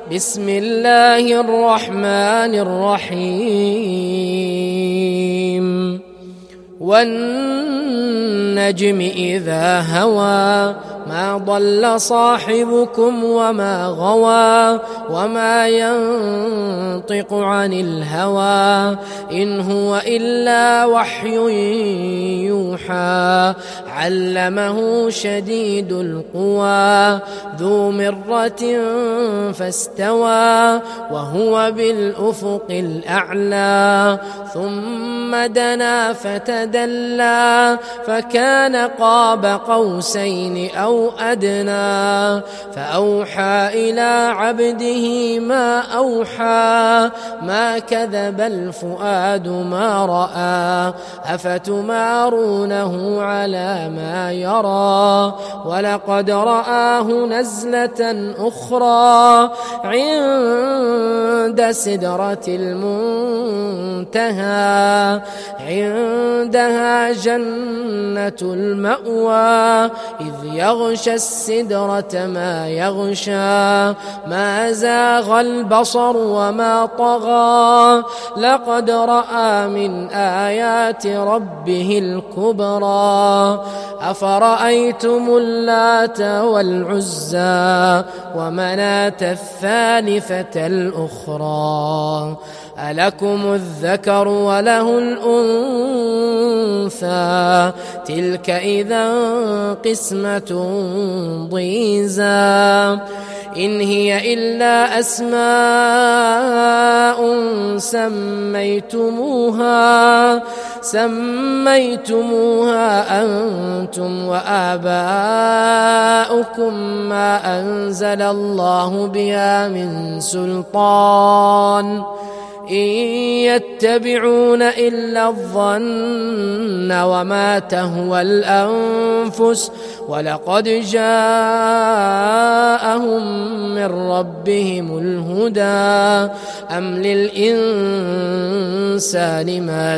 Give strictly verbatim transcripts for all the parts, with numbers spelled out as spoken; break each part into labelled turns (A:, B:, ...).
A: بسم الله الرحمن الرحيم والنجم إذا هوى ما ضل صاحبكم وما غوى وما ينطق عن الهوى إن هو إلا وحي يوحى علمه شديد القوى ذو مرة فاستوى وهو بالأفق الأعلى ثم دنا فتدلى فكان قاب قوسين أو أدنى فأوحى إلى عبده ما أوحى ما كذب الفؤاد ما رأى أفتمارونه على ما يرى ولقد رآه نزلة أخرى عند سدرة المنتهى عندها جنة المأوى إذ يغشى السدرة ما يغشى ما زاغ البصر وما طغى لقد رأى من آيات ربه الكبرى أفرأيتم اللات والعزى ومناة الثالثة الأخرى ألكم الذكر وله الأنثى تلك إذا قسمة ضيزى إن هي إلا أسماء سميتموها سميتموها أنتم وآباؤكم ما أنزل الله بها من سلطان إن يتبعون إلا الظن وما تهوى الأنفس ولقد جاءهم من ربهم الهدى أم للإنسان ما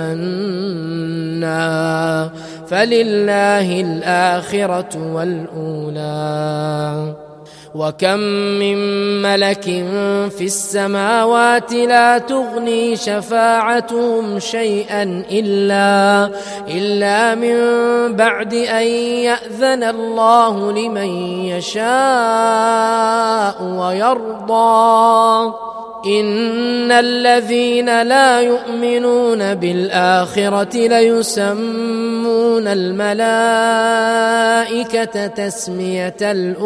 A: تمنى فلله الآخرة والأولى وكم من ملك في السماوات لا تغني شفاعتهم شيئا إلا, إلا من بعد أن يأذن الله لمن يشاء ويرضى إن الذين لا يؤمنون بالآخرة ليسمون الملائكة تسمية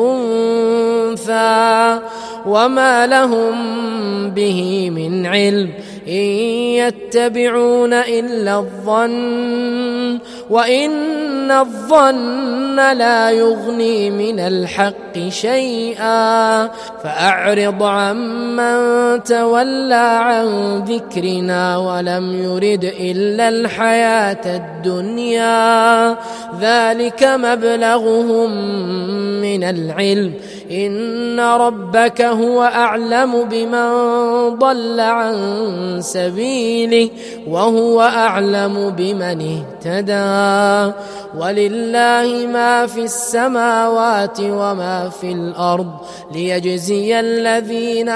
A: الأنثى وما لهم به من علم إن يتبعون إلا الظن وإن الظن لا يغني من الحق شيئا فأعرض عمن تولى عن ذكرنا ولم يرد إلا الحياة الدنيا ذلك مبلغهم من العلم إن ربك هو أعلم بمن ضل عن سبيله وهو أعلم بمن اهتدى ولله ما في السماوات وما في الأرض ليجزي الذين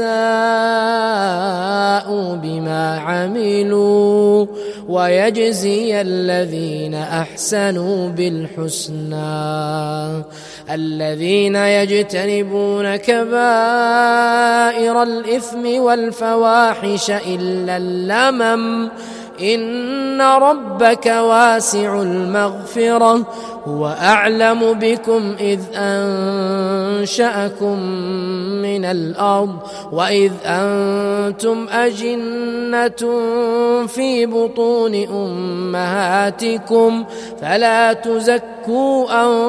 A: أساءوا بما عملوا ويجزي الذين أحسنوا بالحسنى الذين يجتنبون كبائر الإثم والفواحش إلا اللمم إن ربك واسع المغفرة هو أعلم بكم إذ أنشأكم من الأرض وإذ أنتم أجنة في بطون أمهاتكم فلا تزكوا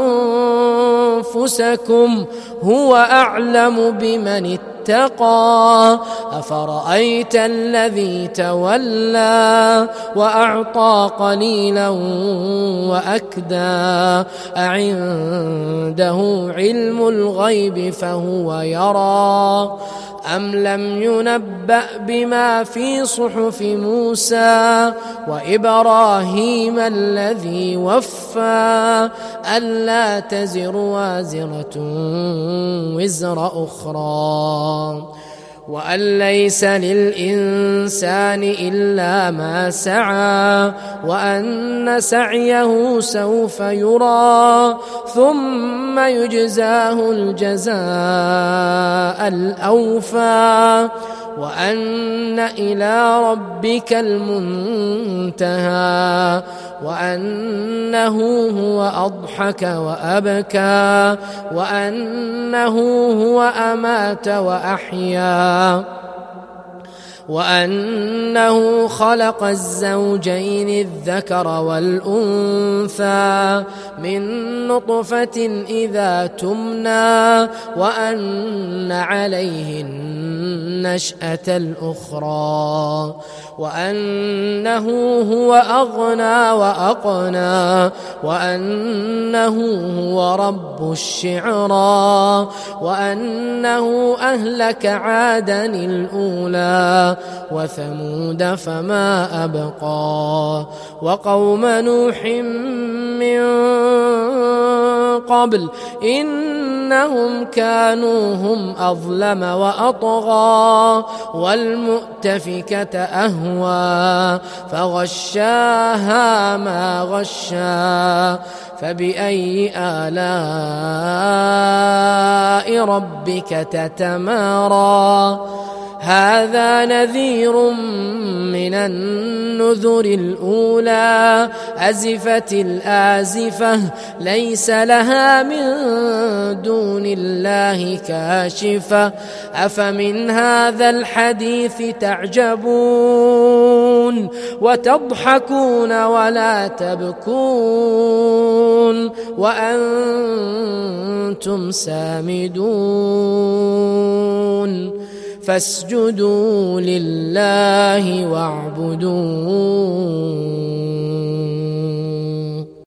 A: أنفسكم هو أعلم بمن اتقى اتقى أفرأيت الذي تولى وأعطى قليلا وأكدى أعنده علم الغيب فهو يرى أم لم ينبأ بما في صحف موسى وإبراهيم الذي وفى ألا تزر وازرة وزر أخرى وأن ليس للإنسان إلا ما سعى وأن سعيه سوف يرى ثم يجزاه الجزاء الأوفى وأن إلى ربك المنتهى وأنه هو أضحك وأبكى وأنه هو أمات وأحيا وأنه خلق الزوجين الذكر والأنثى من نطفة إذا تمنى وأن عليه النشأة الأخرى وأنه هو أغنى وأقنى وأنه هو رب الشعرى وأنه أهلك عادا الأولى وثمود فما أبقى وقوم نوح من قبل إنهم كانوا هم أظلم وأطغى والمؤتفكة أهوى فغشاها ما غشا فبأي آلاء ربك تتمارى هذا نذير من النذر الأولى أزفت الآزفة ليس لها من دون الله كاشفة أفمن هذا الحديث تعجبون وتضحكون ولا تبكون وأنتم سامدون فاسجدوا لله واعبدوا